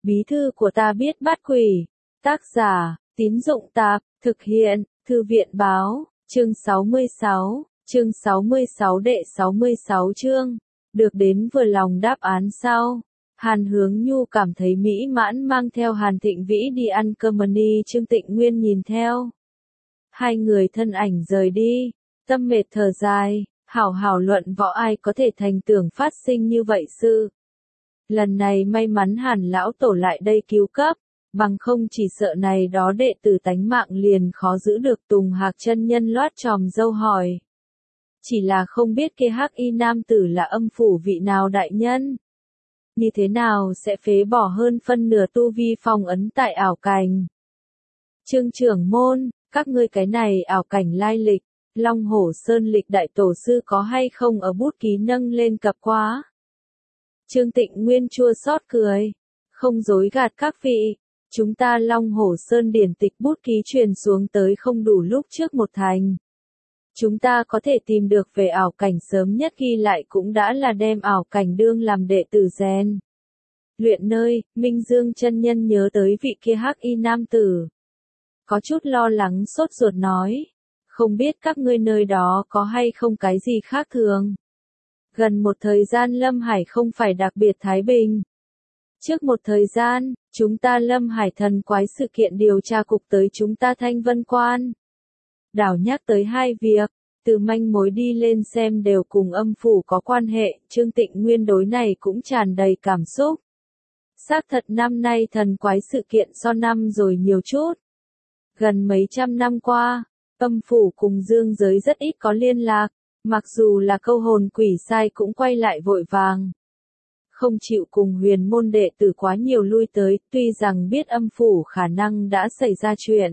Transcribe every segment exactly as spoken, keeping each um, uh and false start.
Bí thư của ta biết bắt quỷ. Tác giả, Tín Dụng Tạp, thực hiện, Thư viện Báo, chương sáu mươi sáu, chương sáu mươi sáu đệ sáu mươi sáu chương, được đến vừa lòng đáp án sau. Hàn Hướng Nhu cảm thấy mỹ mãn mang theo Hàn Thịnh Vĩ đi ăn cơm mani, Trương Tịnh Nguyên nhìn theo. Hai người thân ảnh rời đi, tâm mệt thở dài, hảo hảo luận võ ai có thể thành tưởng phát sinh như vậy sự. Lần này may mắn Hàn lão tổ lại đây cứu cấp, bằng không chỉ sợ này đó đệ tử tánh mạng liền khó giữ được. Tùng Hạc chân nhân loát tròm dâu hỏi. Chỉ là không biết kia hắc y nam tử là âm phủ vị nào đại nhân. Như thế nào sẽ phế bỏ hơn phân nửa tu vi phong ấn tại ảo cảnh. Trương trưởng môn, các ngươi cái này ảo cảnh lai lịch, Long Hổ Sơn lịch đại tổ sư có hay không ở bút ký nâng lên cập quá. Trương Tịnh Nguyên chua xót cười, không dối gạt các vị, chúng ta Long Hổ Sơn điển tịch bút ký truyền xuống tới không đủ lúc trước một thành. Chúng ta có thể tìm được về ảo cảnh sớm nhất ghi lại cũng đã là đem ảo cảnh đương làm đệ tử rèn luyện nơi. Minh Dương chân nhân nhớ tới vị kia hắc y nam tử, có chút lo lắng sốt ruột nói, không biết các ngươi nơi đó có hay không cái gì khác thường. Gần một thời gian Lâm Hải không phải đặc biệt thái bình. Trước một thời gian, chúng ta Lâm Hải thần quái sự kiện điều tra cục tới chúng ta Thanh Vân Quan. Đảo nhắc tới hai việc, từ manh mối đi lên xem đều cùng âm phủ có quan hệ. Trương Tịnh Nguyên đối này cũng tràn đầy cảm xúc. Xác thật năm nay thần quái sự kiện so năm rồi nhiều chút. Gần mấy trăm năm qua, âm phủ cùng dương giới rất ít có liên lạc, mặc dù là câu hồn quỷ sai cũng quay lại vội vàng. Không chịu cùng huyền môn đệ tử quá nhiều lui tới, tuy rằng biết âm phủ khả năng đã xảy ra chuyện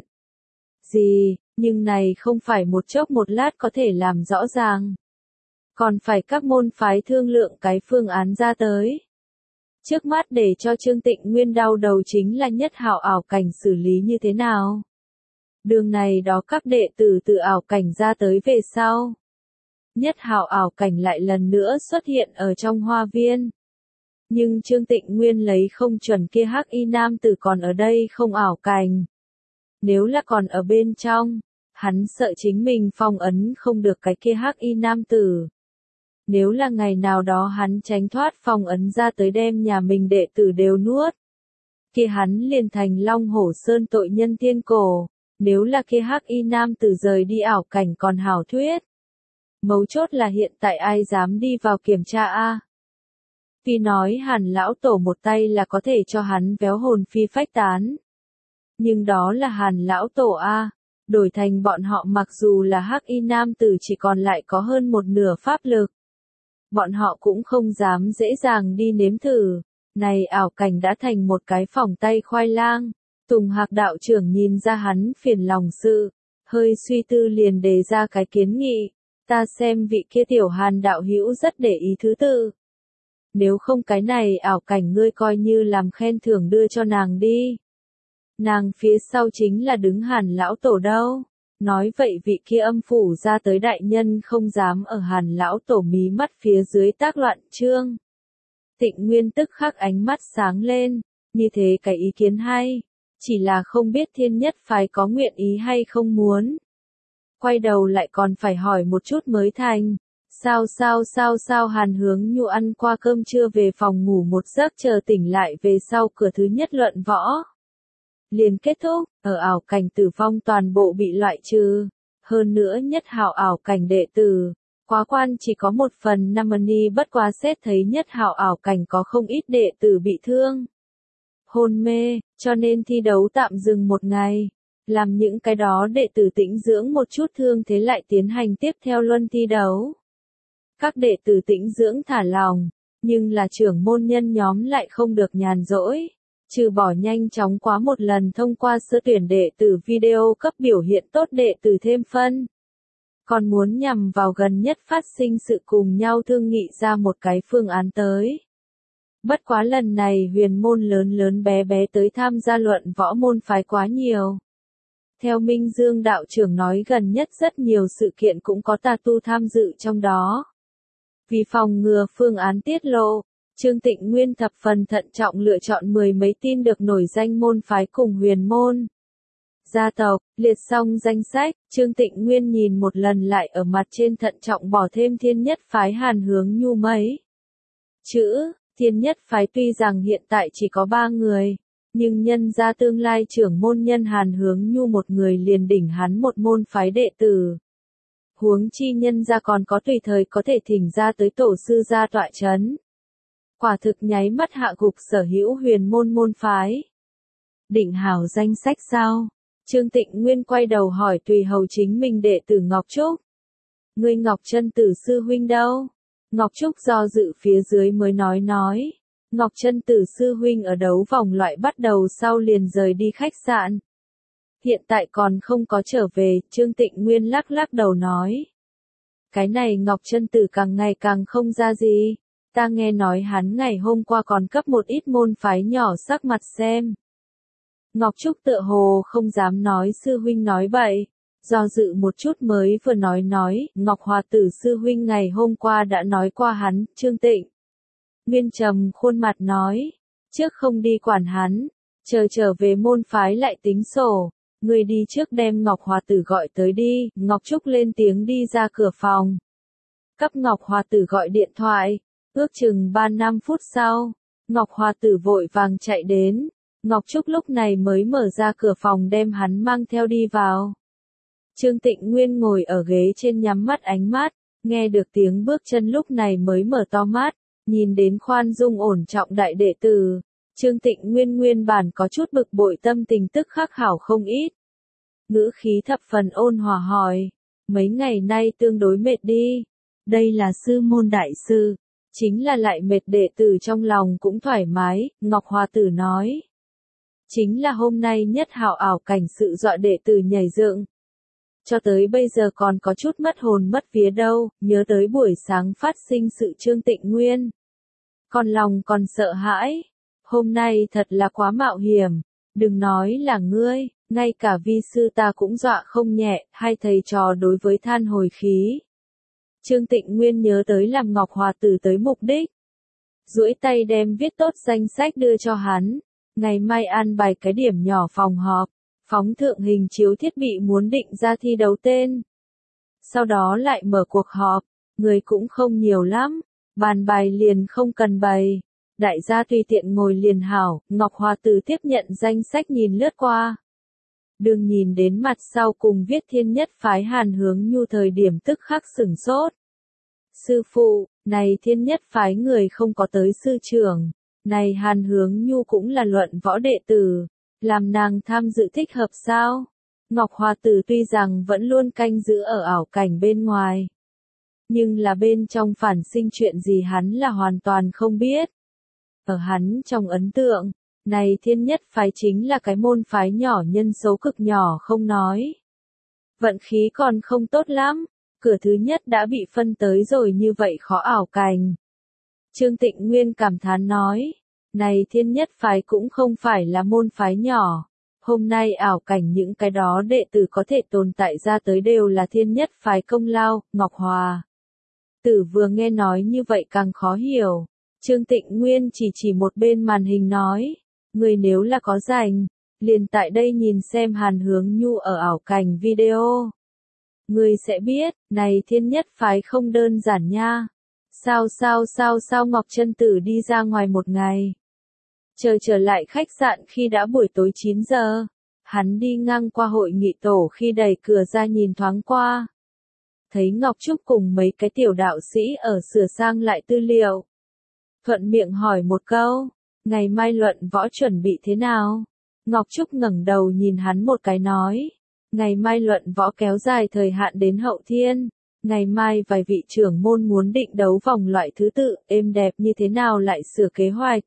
gì, nhưng này không phải một chốc một lát có thể làm rõ ràng. Còn phải các môn phái thương lượng cái phương án ra tới. Trước mắt để cho Trương Tịnh Nguyên đau đầu chính là nhất hạo ảo cảnh xử lý như thế nào. Đường này đó các đệ tử từ ảo cảnh ra tới về sau. Nhất hạo ảo cảnh lại lần nữa xuất hiện ở trong hoa viên. Nhưng Trương Tịnh Nguyên lấy không chuẩn kia hắc y nam tử còn ở đây không ảo cảnh. Nếu là còn ở bên trong, hắn sợ chính mình phong ấn không được cái kia hắc y nam tử. Nếu là ngày nào đó hắn tránh thoát phong ấn ra tới đem nhà mình đệ tử đều nuốt, kia hắn liền thành Long Hổ Sơn tội nhân thiên cổ. Nếu là kia hắc y nam tử rời đi ảo cảnh còn hảo thuyết. Mấu chốt là hiện tại ai dám đi vào kiểm tra a? Vì nói Hàn lão tổ một tay là có thể cho hắn véo hồn phi phách tán. Nhưng đó là Hàn lão tổ a, đổi thành bọn họ mặc dù là hắc y nam tử chỉ còn lại có hơn một nửa pháp lực. Bọn họ cũng không dám dễ dàng đi nếm thử, này ảo cảnh đã thành một cái phòng tay khoai lang. Tùng Hạc đạo trưởng nhìn ra hắn phiền lòng sự, hơi suy tư liền đề ra cái kiến nghị, ta xem vị kia tiểu Hàn đạo hữu rất để ý thứ tự. Nếu không cái này ảo cảnh ngươi coi như làm khen thưởng đưa cho nàng đi. Nàng phía sau chính là đứng Hàn lão tổ đâu. Nói vậy vị kia âm phủ ra tới đại nhân không dám ở Hàn lão tổ mí mắt phía dưới tác loạn chương. Tịnh Nguyên tức khắc ánh mắt sáng lên, như thế cái ý kiến hay. Chỉ là không biết thiên nhất phái có nguyện ý hay không muốn. Quay đầu lại còn phải hỏi một chút mới thành. Sao sao sao sao Hàn Hướng Nhu ăn qua cơm trưa về phòng ngủ một giấc chờ tỉnh lại về sau cửa thứ nhất luận võ. Liền kết thúc, ở ảo cảnh tử vong toàn bộ bị loại trừ. Hơn nữa nhất hạo ảo cảnh đệ tử. Quá quan chỉ có một phần năm ni bất quá xét thấy nhất hạo ảo cảnh có không ít đệ tử bị thương. Hôn mê, cho nên thi đấu tạm dừng một ngày. Làm những cái đó đệ tử tĩnh dưỡng một chút thương thế lại tiến hành tiếp theo luân thi đấu. Các đệ tử tĩnh dưỡng thả lòng, nhưng là trưởng môn nhân nhóm lại không được nhàn rỗi. Trừ bỏ nhanh chóng quá một lần thông qua sơ tuyển đệ tử video cấp biểu hiện tốt đệ tử thêm phân. Còn muốn nhằm vào gần nhất phát sinh sự cùng nhau thương nghị ra một cái phương án tới. Bất quá lần này huyền môn lớn lớn bé bé tới tham gia luận võ môn phái quá nhiều. Theo Minh Dương đạo trưởng nói gần nhất rất nhiều sự kiện cũng có tà tu tham dự trong đó. Vì phòng ngừa phương án tiết lộ, Trương Tịnh Nguyên thập phần thận trọng lựa chọn mười mấy tin được nổi danh môn phái cùng huyền môn gia tộc, liệt xong danh sách, Trương Tịnh Nguyên nhìn một lần lại ở mặt trên thận trọng bỏ thêm thiên nhất phái Hàn Hướng Nhu mấy chữ. Thiên nhất phái tuy rằng hiện tại chỉ có ba người, nhưng nhân ra tương lai trưởng môn nhân Hàn Hướng Nhu một người liền đỉnh hắn một môn phái đệ tử. Huống chi nhân ra còn có tùy thời có thể thỉnh ra tới tổ sư gia tọa chấn. Quả thực nháy mắt hạ gục sở hữu huyền môn môn phái. Định hảo danh sách sao? Trương Tịnh Nguyên quay đầu hỏi tùy hầu chính mình đệ tử Ngọc Trúc. Ngươi Ngọc Chân Tử sư huynh đâu? Ngọc Trúc do dự phía dưới mới nói nói. Ngọc Chân Tử sư huynh ở đấu vòng loại bắt đầu sau liền rời đi khách sạn. Hiện tại còn không có trở về, Trương Tịnh Nguyên lắc lắc đầu nói. Cái này Ngọc Chân Tử càng ngày càng không ra gì. Ta nghe nói hắn ngày hôm qua còn cấp một ít môn phái nhỏ sắc mặt xem. Ngọc Trúc tựa hồ không dám nói sư huynh nói bậy, do dự một chút mới vừa nói nói, Ngọc Hòa Tử sư huynh ngày hôm qua đã nói qua hắn, Trương Tịnh Nguyên trầm khuôn mặt nói, trước không đi quản hắn, chờ trở về môn phái lại tính sổ, người đi trước đem Ngọc Hòa Tử gọi tới đi. Ngọc Trúc lên tiếng đi ra cửa phòng, cấp Ngọc Hòa Tử gọi điện thoại, ước chừng ba năm phút sau, Ngọc Hòa Tử vội vàng chạy đến. Ngọc Trúc lúc này mới mở ra cửa phòng đem hắn mang theo đi vào. Trương Tịnh Nguyên ngồi ở ghế trên nhắm mắt ánh mắt, nghe được tiếng bước chân lúc này mới mở to mắt, nhìn đến khoan dung ổn trọng đại đệ tử. Trương Tịnh Nguyên nguyên bản có chút bực bội tâm tình tức khắc hảo không ít. Ngữ khí thập phần ôn hòa hỏi, mấy ngày nay tương đối mệt đi, đây là sư môn đại sư, chính là lại mệt đệ tử trong lòng cũng thoải mái, Ngọc Hòa Tử nói. Chính là hôm nay nhất hảo ảo cảnh sự dọa đệ tử nhảy dựng. Cho tới bây giờ còn có chút mất hồn mất vía đâu, nhớ tới buổi sáng phát sinh sự Trương Tịnh Nguyên. Còn lòng còn sợ hãi, hôm nay thật là quá mạo hiểm, đừng nói là ngươi, ngay cả vi sư ta cũng dọa không nhẹ, hai thầy trò đối với than hồi khí. Trương Tịnh Nguyên nhớ tới làm Ngọc Hòa Tử tới mục đích. Duỗi tay đem viết tốt danh sách đưa cho hắn. Ngày mai an bài cái điểm nhỏ phòng họp, phóng thượng hình chiếu thiết bị muốn định ra thi đấu tên. Sau đó lại mở cuộc họp, người cũng không nhiều lắm, bàn bài liền không cần bày. Đại gia tùy tiện ngồi liền hảo, Ngọc Hòa Tử tiếp nhận danh sách nhìn lướt qua. Đừng nhìn đến mặt sau cùng viết thiên nhất phái Hàn Hướng Nhu thời điểm tức khắc sửng sốt. Sư phụ, này thiên nhất phái người không có tới sư trưởng. Này Hàn Hướng Nhu cũng là luận võ đệ tử, làm nàng tham dự thích hợp sao? Ngọc Hòa Tử tuy rằng vẫn luôn canh giữ ở ảo cảnh bên ngoài, nhưng là bên trong phản sinh chuyện gì hắn là hoàn toàn không biết. Ở hắn trong ấn tượng, này thiên nhất phái chính là cái môn phái nhỏ nhân số cực nhỏ không nói. Vận khí còn không tốt lắm, cửa thứ nhất đã bị phân tới rồi như vậy khó ảo cảnh. Trương Tịnh Nguyên cảm thán nói, này thiên nhất phái cũng không phải là môn phái nhỏ, hôm nay ảo cảnh những cái đó đệ tử có thể tồn tại ra tới đều là thiên nhất phái công lao. Ngọc Hòa Tử vừa nghe nói như vậy càng khó hiểu, Trương Tịnh Nguyên chỉ chỉ một bên màn hình nói, người nếu là có rảnh, liền tại đây nhìn xem Hàn Hướng Nhu ở ảo cảnh video. Người sẽ biết, này thiên nhất phái không đơn giản nha. Sao sao sao sao Ngọc Chân Tử đi ra ngoài một ngày. Chờ trở lại khách sạn khi đã buổi tối chín giờ. Hắn đi ngang qua hội nghị tổ khi đẩy cửa ra nhìn thoáng qua. Thấy Ngọc Trúc cùng mấy cái tiểu đạo sĩ ở sửa sang lại tư liệu. Thuận miệng hỏi một câu, ngày mai luận võ chuẩn bị thế nào? Ngọc Trúc ngẩng đầu nhìn hắn một cái nói, ngày mai luận võ kéo dài thời hạn đến hậu thiên. Ngày mai vài vị trưởng môn muốn định đấu vòng loại thứ tự, êm đẹp như thế nào lại sửa kế hoạch.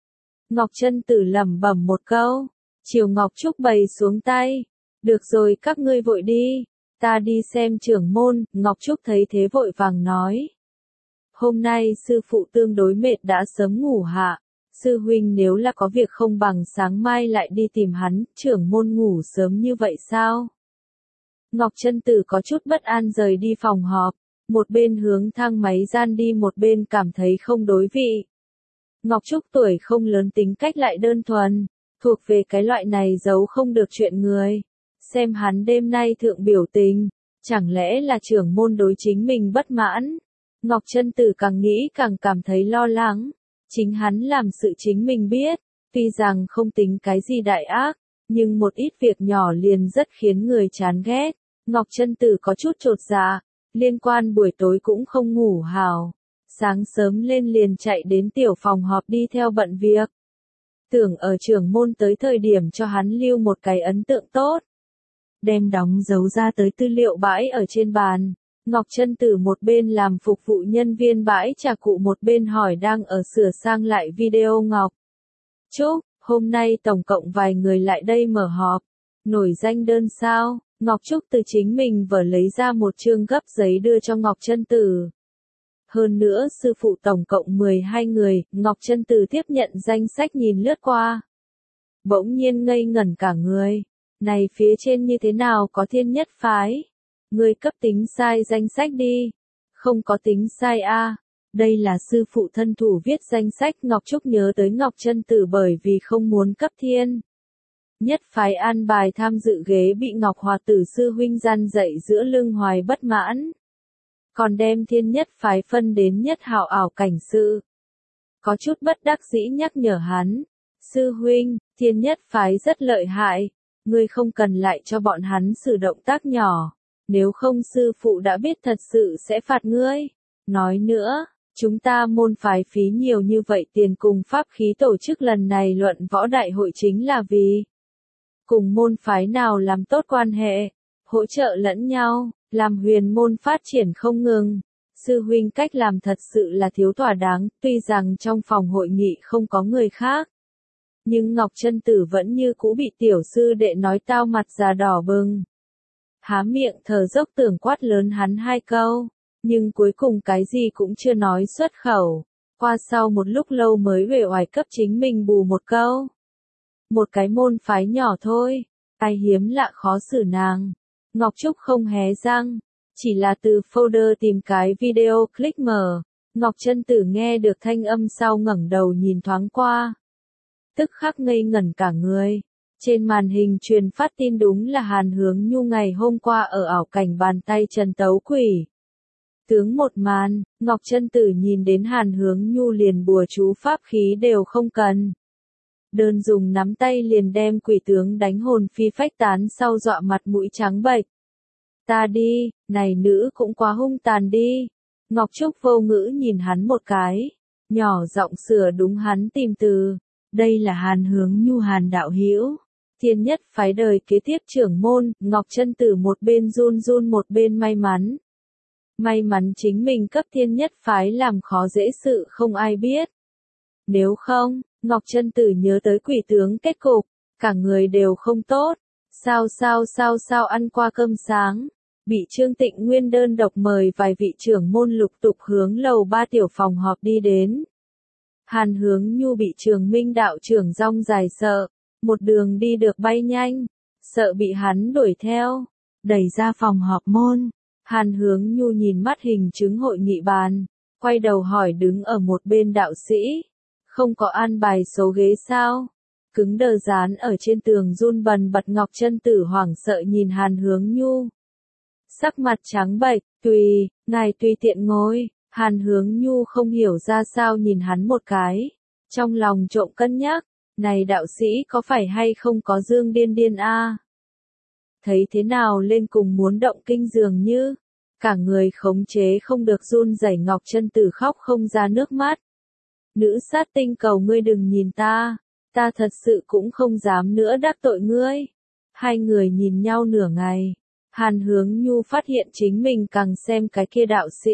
Ngọc Chân Tử lẩm bẩm một câu, chiều Ngọc Trúc bày xuống tay, được rồi các ngươi vội đi, ta đi xem trưởng môn. Ngọc Trúc thấy thế vội vàng nói, hôm nay sư phụ tương đối mệt đã sớm ngủ hạ, sư huynh nếu là có việc không bằng sáng mai lại đi tìm hắn. Trưởng môn ngủ sớm như vậy sao? Ngọc Chân Tử có chút bất an rời đi phòng họp, một bên hướng thang máy gian đi một bên cảm thấy không đối vị. Ngọc Trúc tuổi không lớn tính cách lại đơn thuần, thuộc về cái loại này giấu không được chuyện người. Xem hắn đêm nay thượng biểu tình, chẳng lẽ là trưởng môn đối chính mình bất mãn? Ngọc Trân Tử càng nghĩ càng cảm thấy lo lắng. Chính hắn làm sự chính mình biết, tuy rằng không tính cái gì đại ác, nhưng một ít việc nhỏ liền rất khiến người chán ghét. Ngọc Trân Tử có chút chột dạ, liên quan buổi tối cũng không ngủ hào. Sáng sớm lên liền chạy đến tiểu phòng họp đi theo bận việc. Tưởng ở trưởng môn tới thời điểm cho hắn lưu một cái ấn tượng tốt. Đem đóng dấu ra tới tư liệu bãi ở trên bàn. Ngọc Trân Tử một bên làm phục vụ nhân viên bãi trà cụ một bên hỏi đang ở sửa sang lại video Ngọc Trúc, hôm nay tổng cộng vài người lại đây mở họp. Nổi danh đơn sao? Ngọc Trúc từ chính mình vở lấy ra một chương gấp giấy đưa cho Ngọc Trân Tử. Hơn nữa sư phụ tổng cộng mười hai người, Ngọc Trân Tử tiếp nhận danh sách nhìn lướt qua. Bỗng nhiên ngây ngẩn cả người. Này phía trên như thế nào có thiên nhất phái? Người cấp tính sai danh sách đi. Không có tính sai a. À. Đây là sư phụ thân thủ viết danh sách. Ngọc Trúc nhớ tới Ngọc Trân Tử bởi vì không muốn cấp thiên nhất phái an bài tham dự ghế bị Ngọc Hòa Tử sư huynh gian dậy giữa lưng hoài bất mãn. Còn đem thiên nhất phái phân đến nhất hảo ảo cảnh sự. Có chút bất đắc dĩ nhắc nhở hắn. Sư huynh, thiên nhất phái rất lợi hại. Ngươi không cần lại cho bọn hắn sử động tác nhỏ. Nếu không sư phụ đã biết thật sự sẽ phạt ngươi. Nói nữa, chúng ta môn phái phí nhiều như vậy tiền cùng pháp khí tổ chức lần này luận võ đại hội chính là vì cùng môn phái nào làm tốt quan hệ, hỗ trợ lẫn nhau, làm huyền môn phát triển không ngừng. Sư huynh cách làm thật sự là thiếu thỏa đáng, tuy rằng trong phòng hội nghị không có người khác. Nhưng Ngọc Trân Tử vẫn như cũ bị tiểu sư đệ nói tao mặt già đỏ bừng. Há miệng thở dốc tưởng quát lớn hắn hai câu, nhưng cuối cùng cái gì cũng chưa nói xuất khẩu. Qua sau một lúc lâu mới uể oải cấp chính mình bù một câu. Một cái môn phái nhỏ thôi, ai hiếm lạ khó xử nàng. Ngọc Trúc không hé răng, chỉ là từ folder tìm cái video click mở. Ngọc Trân Tử nghe được thanh âm sau ngẩng đầu nhìn thoáng qua. Tức khắc ngây ngẩn cả người. Trên màn hình truyền phát tin đúng là Hàn Hướng Nhu ngày hôm qua ở ảo cảnh bàn tay Trần Tấu Quỷ. Tướng một màn, Ngọc Trân Tử nhìn đến Hàn Hướng Nhu liền bùa chú pháp khí đều không cần. Đơn dùng nắm tay liền đem quỷ tướng đánh hồn phi phách tán sau dọa mặt mũi trắng bệch. Ta đi, này nữ cũng quá hung tàn đi. Ngọc Trúc vô ngữ nhìn hắn một cái, nhỏ giọng sửa đúng hắn tìm từ. Đây là Hàn Hướng Nhu Hàn đạo hữu, thiên nhất phái đời kế tiếp trưởng môn. Ngọc Trân Tử một bên run run một bên may mắn. May mắn chính mình cấp thiên nhất phái làm khó dễ sự không ai biết. Nếu không, Ngọc Trân Tử nhớ tới quỷ tướng kết cục, cả người đều không tốt. Sao sao sao sao ăn qua cơm sáng, bị Trương Tịnh Nguyên đơn độc mời vài vị trưởng môn lục tục hướng lầu ba tiểu phòng họp đi đến. Hàn Hướng Nhu bị Trường Minh đạo trưởng rong dài sợ, một đường đi được bay nhanh, sợ bị hắn đuổi theo, đẩy ra phòng họp môn. Hàn Hướng Nhu nhìn mắt hình chứng hội nghị bàn, quay đầu hỏi đứng ở một bên đạo sĩ, không có an bài số ghế sao? Cứng đờ dán ở trên tường run bần bật. Ngọc Trân Tử hoảng sợ nhìn Hàn Hướng Nhu. Sắc mặt trắng bệch, tùy, ngài tùy tiện ngồi. Hàn Hướng Nhu không hiểu ra sao nhìn hắn một cái. Trong lòng trộm cân nhắc, này đạo sĩ có phải hay không có dương điên điên a? À? Thấy thế nào lên cùng muốn động kinh dường như. Cả người khống chế không được run rẩy. Ngọc Trân Tử khóc không ra nước mắt. Nữ sát tinh cầu ngươi đừng nhìn ta. Ta thật sự cũng không dám nữa đắc tội ngươi. Hai người nhìn nhau nửa ngày. Hàn Hướng Nhu phát hiện chính mình càng xem cái kia đạo sĩ.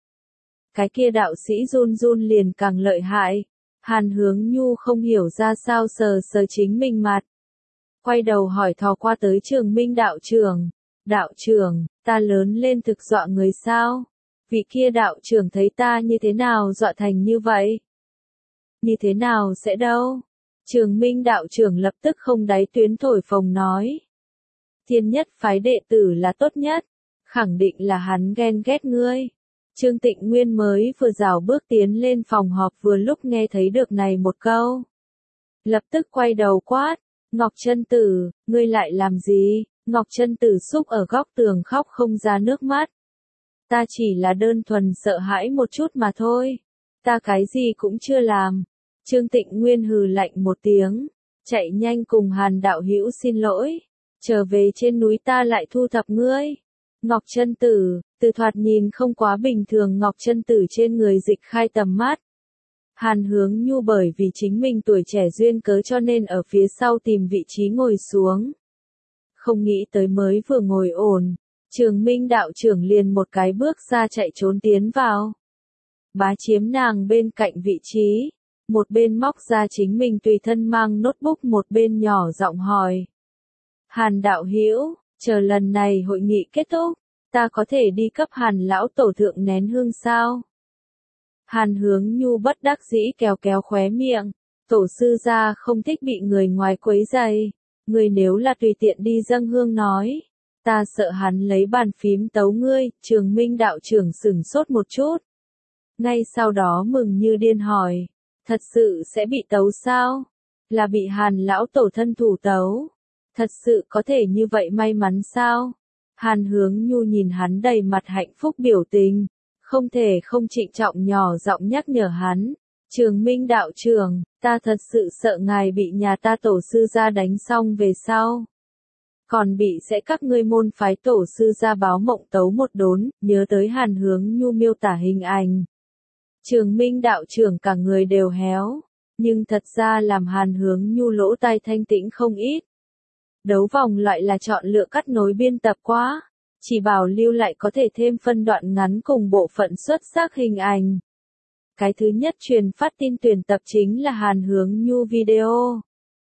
Cái kia đạo sĩ run run liền càng lợi hại. Hàn Hướng Nhu không hiểu ra sao sờ sờ chính mình mặt. Quay đầu hỏi thò qua tới Trường Minh đạo trưởng. Đạo trưởng, ta lớn lên thực dọa người sao? Vị kia đạo trưởng thấy ta như thế nào dọa thành như vậy? Như thế nào sẽ đâu? Trường Minh đạo trưởng lập tức không đáy tuyến thổi phồng nói. Thiên nhất phái đệ tử là tốt nhất. Khẳng định là hắn ghen ghét ngươi. Trương Tịnh Nguyên mới vừa rảo bước tiến lên phòng họp vừa lúc nghe thấy được này một câu. Lập tức quay đầu quát, Ngọc Trân Tử, ngươi lại làm gì? Ngọc Trân Tử xúc ở góc tường khóc không ra nước mắt. Ta chỉ là đơn thuần sợ hãi một chút mà thôi. Ta cái gì cũng chưa làm. Trương Tịnh Nguyên hừ lạnh một tiếng, chạy nhanh cùng Hàn đạo hữu xin lỗi. Trở về trên núi ta lại thu thập ngươi. Ngọc Trân Tử, từ thoạt nhìn không quá bình thường Ngọc Trân Tử trên người dịch khai tầm mắt. Hàn Hướng Nhu bởi vì chính mình tuổi trẻ duyên cớ cho nên ở phía sau tìm vị trí ngồi xuống. Không nghĩ tới mới vừa ngồi ổn, Trường Minh đạo trưởng liền một cái bước ra chạy trốn tiến vào. Bá chiếm nàng bên cạnh vị trí, một bên móc ra chính mình tùy thân mang notebook một bên nhỏ giọng hỏi. Hàn đạo hữu, chờ lần này hội nghị kết thúc, ta có thể đi cấp Hàn lão tổ thượng nén hương sao? Hàn Hướng Nhu bất đắc dĩ kéo kéo khóe miệng, tổ sư gia không thích bị người ngoài quấy rầy, người nếu là tùy tiện đi dâng hương nói, ta sợ hắn lấy bàn phím tấu ngươi. Trường Minh đạo trưởng sửng sốt một chút. Ngay sau đó mừng như điên hỏi, thật sự sẽ bị tấu sao? Là bị Hàn lão tổ thân thủ tấu? Thật sự có thể như vậy may mắn sao? Hàn Hướng Nhu nhìn hắn đầy mặt hạnh phúc biểu tình, không thể không trịnh trọng nhỏ giọng nhắc nhở hắn. Trường Minh đạo trưởng, ta thật sự sợ ngài bị nhà ta tổ sư gia đánh xong về sau. Còn bị sẽ các ngươi môn phái tổ sư gia báo mộng tấu một đốn. Nhớ tới Hàn Hướng Nhu miêu tả hình ảnh. Trường Minh đạo trưởng cả người đều héo, nhưng thật ra làm Hàn Hướng Nhu lỗ tai thanh tĩnh không ít. Đấu vòng loại là chọn lựa cắt nối biên tập quá, chỉ bảo lưu lại có thể thêm phân đoạn ngắn cùng bộ phận xuất sắc hình ảnh. Cái thứ nhất truyền phát tin tuyển tập chính là Hàn Hướng Nhu video.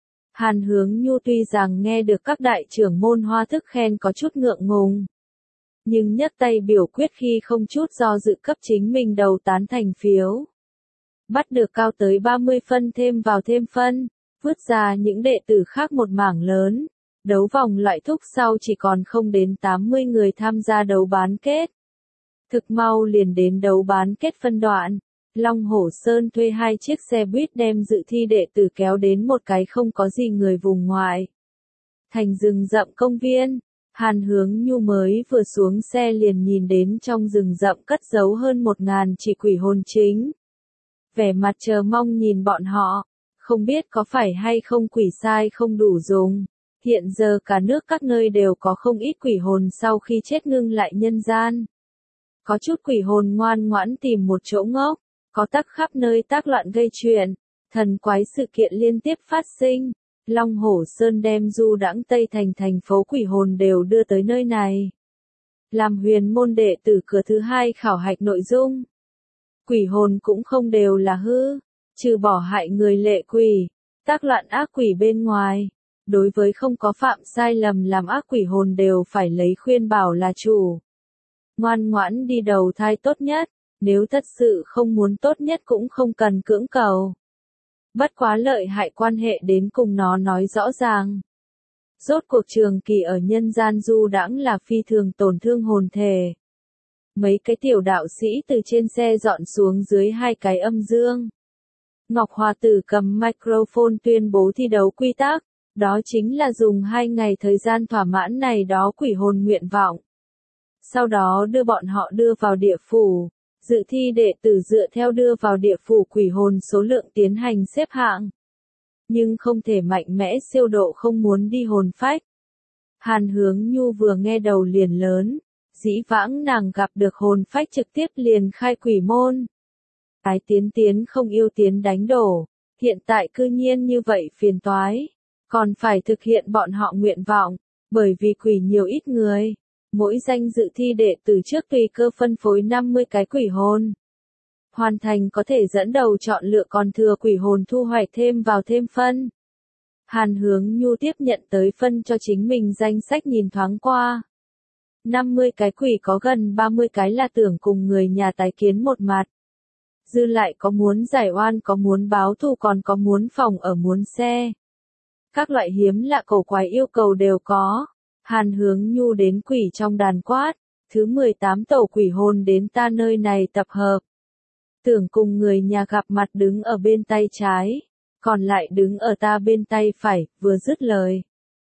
Hàn Hướng Nhu tuy rằng nghe được các đại trưởng môn hoa thức khen có chút ngượng ngùng, nhưng nhấc tay biểu quyết khi không chút do dự cấp chính mình đầu tán thành phiếu. Bắt được cao tới ba mươi phân thêm vào thêm phân, vứt ra những đệ tử khác một mảng lớn. Đấu vòng loại thúc sau chỉ còn không đến tám mươi người tham gia đấu bán kết. Thực mau liền đến đấu bán kết phân đoạn. Long Hổ Sơn thuê hai chiếc xe buýt đem dự thi đệ tử kéo đến một cái không có gì người vùng ngoại. Thành rừng rậm công viên, Hàn Hướng Nhu mới vừa xuống xe liền nhìn đến trong rừng rậm cất giấu hơn một ngàn chỉ quỷ hồn chính. Vẻ mặt chờ mong nhìn bọn họ, không biết có phải hay không quỷ sai không đủ dùng. Hiện giờ cả nước các nơi đều có không ít quỷ hồn sau khi chết ngưng lại nhân gian. Có chút quỷ hồn ngoan ngoãn tìm một chỗ ngốc, có tắc khắp nơi tác loạn gây chuyện, thần quái sự kiện liên tiếp phát sinh. Long Hổ Sơn đem du đãng Tây Thành thành phố quỷ hồn đều đưa tới nơi này. Làm huyền môn đệ tử cửa thứ hai khảo hạch nội dung. Quỷ hồn cũng không đều là hư, trừ bỏ hại người lệ quỷ, tác loạn ác quỷ bên ngoài. Đối với không có phạm sai lầm làm ác quỷ hồn đều phải lấy khuyên bảo là chủ. Ngoan ngoãn đi đầu thai tốt nhất, nếu thật sự không muốn tốt nhất cũng không cần cưỡng cầu. Bất quá lợi hại quan hệ đến cùng nó nói rõ ràng. Rốt cuộc trường kỳ ở nhân gian du đãng là phi thường tổn thương hồn thể. Mấy cái tiểu đạo sĩ từ trên xe dọn xuống dưới hai cái âm dương. Ngọc Hòa Tử cầm microphone tuyên bố thi đấu quy tắc. Đó chính là dùng hai ngày thời gian thỏa mãn này đó quỷ hồn nguyện vọng. Sau đó đưa bọn họ đưa vào địa phủ, dự thi đệ tử dựa theo đưa vào địa phủ quỷ hồn số lượng tiến hành xếp hạng. Nhưng không thể mạnh mẽ siêu độ không muốn đi hồn phách. Hàn Hướng Nhu vừa nghe đầu liền lớn, dĩ vãng nàng gặp được hồn phách trực tiếp liền khai quỷ môn. Ái tiến tiến không yêu tiến đánh đổ, hiện tại cư nhiên như vậy phiền toái. Còn phải thực hiện bọn họ nguyện vọng, bởi vì quỷ nhiều ít người. Mỗi danh dự thi đệ tử trước tùy cơ phân phối năm mươi cái quỷ hồn. Hoàn thành có thể dẫn đầu chọn lựa còn thừa quỷ hồn thu hoạch thêm vào thêm phân. Hàn Hướng Nhu tiếp nhận tới phân cho chính mình danh sách nhìn thoáng qua. năm mươi cái quỷ có gần ba mươi cái là tưởng cùng người nhà tái kiến một mặt. Dư lại có muốn giải oan có muốn báo thù còn có muốn phòng ở muốn xe. Các loại hiếm lạ cổ quái yêu cầu đều có. Hàn Hướng Nhu đến quỷ trong đàn quát, Thứ mười tám tổ quỷ hồn đến ta nơi này tập hợp. Tưởng cùng người nhà gặp mặt đứng ở bên tay trái, còn lại đứng ở ta bên tay phải, vừa dứt lời.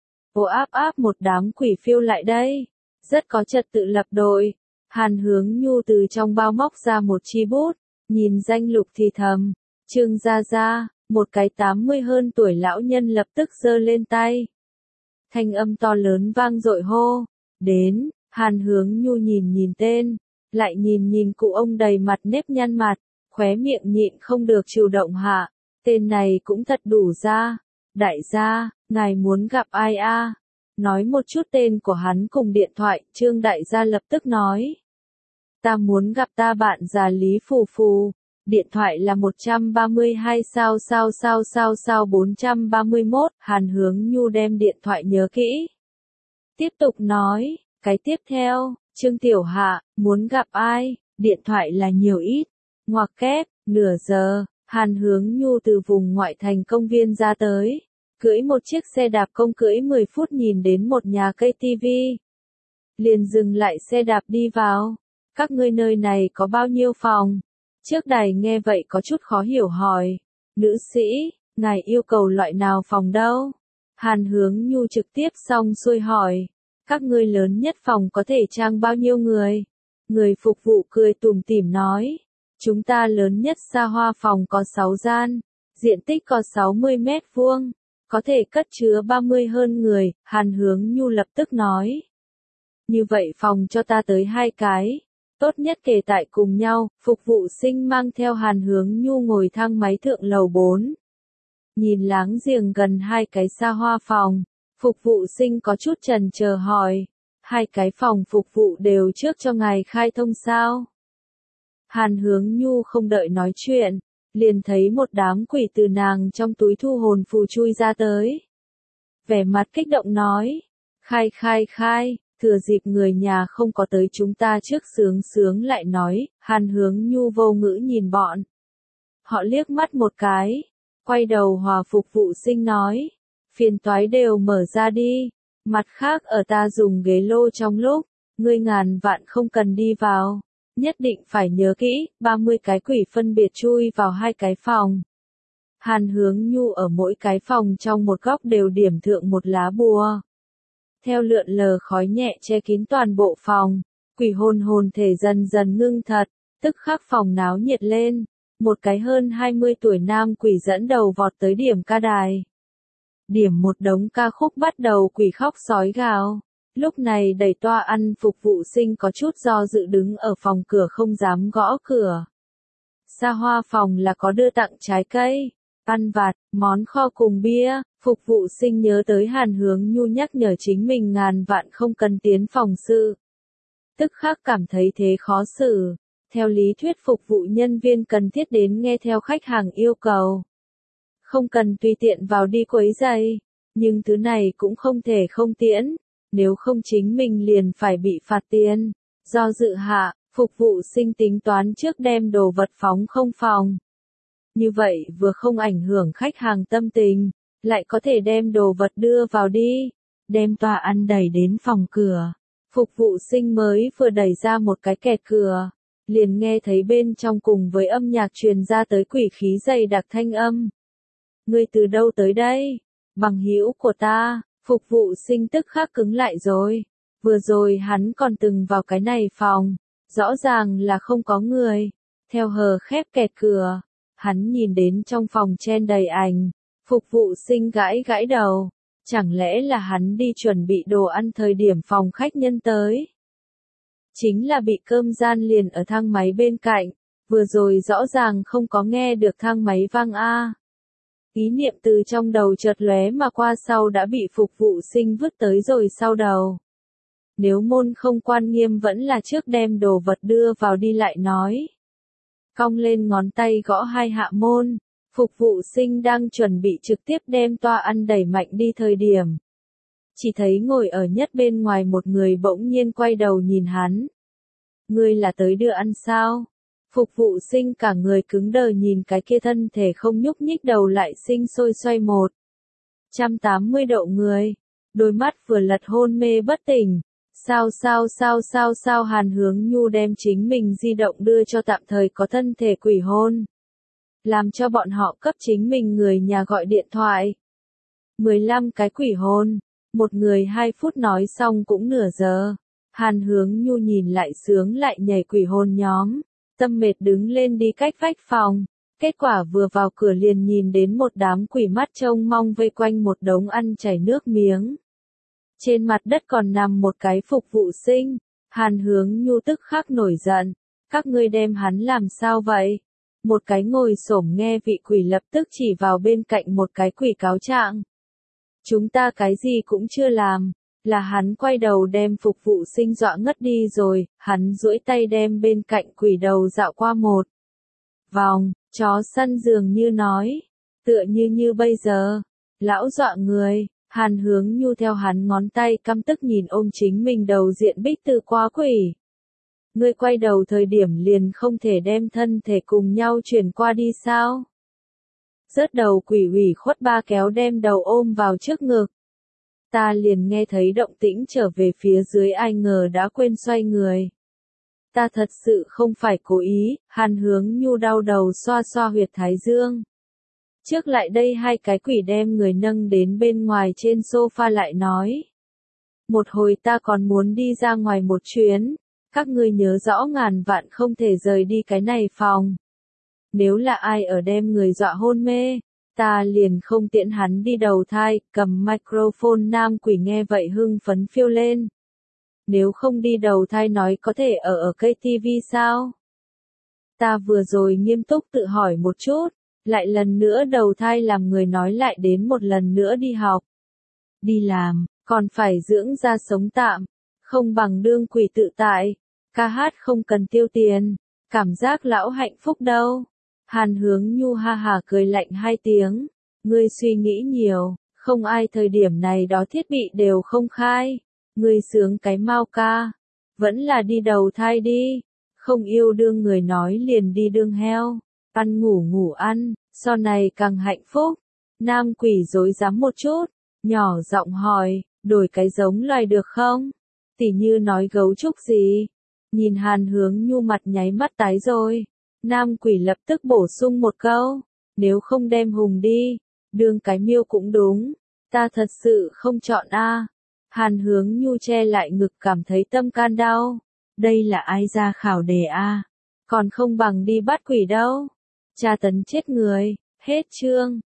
Ô áp áp một đám quỷ phiêu lại đây. Rất có trật tự lập đội. Hàn Hướng Nhu từ trong bao móc ra một chi bút, nhìn danh lục thì thầm. Trương Gia Gia, một cái tám mươi hơn tuổi lão nhân lập tức giơ lên tay. Thanh âm to lớn vang dội hô. Đến, Hàn Hướng Nhu nhìn nhìn tên, lại nhìn nhìn cụ ông đầy mặt nếp nhăn mặt, khóe miệng nhịn không được chịu động hạ. Tên này cũng thật đủ ra. Đại gia, ngài muốn gặp ai a? Nói một chút tên của hắn cùng điện thoại, Trương đại gia lập tức nói. Ta muốn gặp ta bạn già Lý Phù Phù. Điện thoại là một trăm ba mươi hai sao sao sao sao sao bốn trăm ba mươi mốt, Hàn Hướng Nhu đem điện thoại nhớ kỹ. Tiếp tục nói, cái tiếp theo, Trương Tiểu Hạ, muốn gặp ai, điện thoại là nhiều ít, ngoặc kép, nửa giờ, Hàn Hướng Nhu từ vùng ngoại thành công viên ra tới, cưỡi một chiếc xe đạp công cưỡi mười phút nhìn đến một nhà cây tivi. Liền dừng lại xe đạp đi vào, các ngươi nơi này có bao nhiêu phòng? Trước đài nghe vậy có chút khó hiểu hỏi, nữ sĩ, ngài yêu cầu loại nào phòng đâu? Hàn Hướng Nhu trực tiếp xong xuôi hỏi, các ngươi lớn nhất phòng có thể trang bao nhiêu người? Người phục vụ cười tủm tỉm nói, chúng ta lớn nhất xa hoa phòng có sáu gian, diện tích có sáu mươi mét vuông, có thể cất chứa ba mươi hơn người, Hàn Hướng Nhu lập tức nói. Như vậy phòng cho ta tới hai cái. Tốt nhất kề tại cùng nhau, phục vụ sinh mang theo Hàn Hướng Nhu ngồi thang máy thượng lầu bốn. Nhìn láng giềng gần hai cái xa hoa phòng, phục vụ sinh có chút chần chờ hỏi, hai cái phòng phục vụ đều trước cho ngài khai thông sao? Hàn Hướng Nhu không đợi nói chuyện, liền thấy một đám quỷ từ nàng trong túi thu hồn phù chui ra tới. Vẻ mặt kích động nói, khai khai khai. Thừa dịp người nhà không có tới chúng ta trước sướng sướng lại nói, Hàn Hướng Nhu vô ngữ nhìn bọn. Họ liếc mắt một cái, quay đầu hòa phục vụ sinh nói, phiền toái đều mở ra đi, mặt khác ở ta dùng ghế lô trong lúc, ngươi ngàn vạn không cần đi vào, nhất định phải nhớ kỹ, ba mươi cái quỷ phân biệt chui vào hai cái phòng. Hàn Hướng Nhu ở mỗi cái phòng trong một góc đều điểm thượng một lá bùa. Theo lượn lờ khói nhẹ che kín toàn bộ phòng, quỷ hồn hồn thể dần dần ngưng thật, tức khắc phòng náo nhiệt lên, một cái hơn hai mươi tuổi nam quỷ dẫn đầu vọt tới điểm ca đài. Điểm một đống ca khúc bắt đầu quỷ khóc sói gào, lúc này đầy toa ăn phục vụ sinh có chút do dự đứng ở phòng cửa không dám gõ cửa. Xa hoa phòng là có đưa tặng trái cây, ăn vặt, món kho cùng bia. Phục vụ sinh nhớ tới Hàn Hướng Nhu nhắc nhở chính mình ngàn vạn không cần tiến phòng sự. Tức khắc cảm thấy thế khó xử. Theo lý thuyết phục vụ nhân viên cần thiết đến nghe theo khách hàng yêu cầu. Không cần tùy tiện vào đi quấy rầy. Nhưng thứ này cũng không thể không tiễn. Nếu không chính mình liền phải bị phạt tiền. Do dự hạ, phục vụ sinh tính toán trước đem đồ vật phóng không phòng. Như vậy vừa không ảnh hưởng khách hàng tâm tình. Lại có thể đem đồ vật đưa vào đi, đem tòa ăn đẩy đến phòng cửa. Phục vụ sinh mới vừa đẩy ra một cái kẹt cửa, liền nghe thấy bên trong cùng với âm nhạc truyền ra tới quỷ khí dày đặc thanh âm. Ngươi từ đâu tới đây? Bằng hữu của ta, phục vụ sinh tức khắc cứng lại rồi. Vừa rồi hắn còn từng vào cái này phòng, rõ ràng là không có người. Theo hờ khép kẹt cửa, hắn nhìn đến trong phòng chen đầy ảnh. Phục vụ sinh gãi gãi đầu, chẳng lẽ là hắn đi chuẩn bị đồ ăn thời điểm phòng khách nhân tới. Chính là bị cơm gian liền ở thang máy bên cạnh, vừa rồi rõ ràng không có nghe được thang máy vang a. Ý niệm từ trong đầu chợt lóe mà qua sau đã bị phục vụ sinh vứt tới rồi sau đầu. Nếu môn không quan nghiêm vẫn là trước đem đồ vật đưa vào đi lại nói. Cong lên ngón tay gõ hai hạ môn. Phục vụ sinh đang chuẩn bị trực tiếp đem toa ăn đẩy mạnh đi thời điểm. Chỉ thấy ngồi ở nhất bên ngoài một người bỗng nhiên quay đầu nhìn hắn. Ngươi là tới đưa ăn sao? Phục vụ sinh cả người cứng đờ nhìn cái kia thân thể không nhúc nhích đầu lại sinh sôi xoay một trăm tám mươi độ người. Đôi mắt vừa lật hôn mê bất tỉnh. Sao sao sao sao sao Hàn Hướng Nhu đem chính mình di động đưa cho tạm thời có thân thể quỷ hôn. Làm cho bọn họ cấp chính mình người nhà gọi điện thoại. mười lăm cái quỷ hôn, một người hai phút nói xong cũng nửa giờ. Hàn Hướng Nhu nhìn lại sướng lại nhảy quỷ hôn nhóm, tâm mệt đứng lên đi cách vách phòng. Kết quả vừa vào cửa liền nhìn đến một đám quỷ mắt trông mong vây quanh một đống ăn chảy nước miếng. Trên mặt đất còn nằm một cái phục vụ sinh. Hàn Hướng Nhu tức khắc nổi giận. Các ngươi đem hắn làm sao vậy? Một cái ngồi xổm nghe vị quỷ lập tức chỉ vào bên cạnh một cái quỷ cáo trạng. Chúng ta cái gì cũng chưa làm. Là hắn quay đầu đem phục vụ sinh dọa ngất đi rồi. Hắn duỗi tay đem bên cạnh quỷ đầu dạo qua một vòng. Chó săn dường như nói. Tựa như như bây giờ. Lão dọa người. Hàn Hướng Nhu theo hắn ngón tay căm tức nhìn ôm chính mình đầu diện Bích Từ quá quỷ. Ngươi quay đầu thời điểm liền không thể đem thân thể cùng nhau chuyển qua đi sao? Rớt đầu quỷ ủy khuất ba kéo đem đầu ôm vào trước ngực. Ta liền nghe thấy động tĩnh trở về phía dưới ai ngờ đã quên xoay người. Ta thật sự không phải cố ý, Hàn Hướng Nhu đau đầu xoa xoa huyệt thái dương. Trước lại đây hai cái quỷ đem người nâng đến bên ngoài trên sofa lại nói. Một hồi ta còn muốn đi ra ngoài một chuyến, các ngươi nhớ rõ ngàn vạn không thể rời đi cái này phòng. Nếu là ai ở đem người dọa hôn mê, ta liền không tiễn hắn đi đầu thai, cầm microphone nam quỷ nghe vậy hưng phấn phiêu lên. Nếu không đi đầu thai nói có thể ở ở cây ti vi sao? Ta vừa rồi nghiêm túc tự hỏi một chút. Lại lần nữa đầu thai làm người nói lại đến một lần nữa đi học. Đi làm, còn phải dưỡng ra sống tạm. Không bằng đương quỷ tự tại. Ca hát không cần tiêu tiền. Cảm giác lão hạnh phúc đâu. Hàn Hướng Nhu ha hà cười lạnh hai tiếng. Ngươi suy nghĩ nhiều. Không ai thời điểm này đó thiết bị đều không khai. Ngươi sướng cái mau ca. Vẫn là đi đầu thai đi. Không yêu đương người nói liền đi đương heo. Ăn ngủ ngủ ăn, sau này càng hạnh phúc. Nam quỷ dối dám một chút, nhỏ giọng hỏi, đổi cái giống loài được không? Tỉ như nói gấu trúc gì? Nhìn Hàn Hướng Nhu mặt nháy mắt tái rồi. Nam quỷ lập tức bổ sung một câu, nếu không đem hùng đi, đương cái miêu cũng đúng. Ta thật sự không chọn a. Hàn Hướng Nhu che lại ngực cảm thấy tâm can đau. Đây là ai ra khảo đề a? Còn không bằng đi bắt quỷ đâu. Tra tấn chết người, hết chương.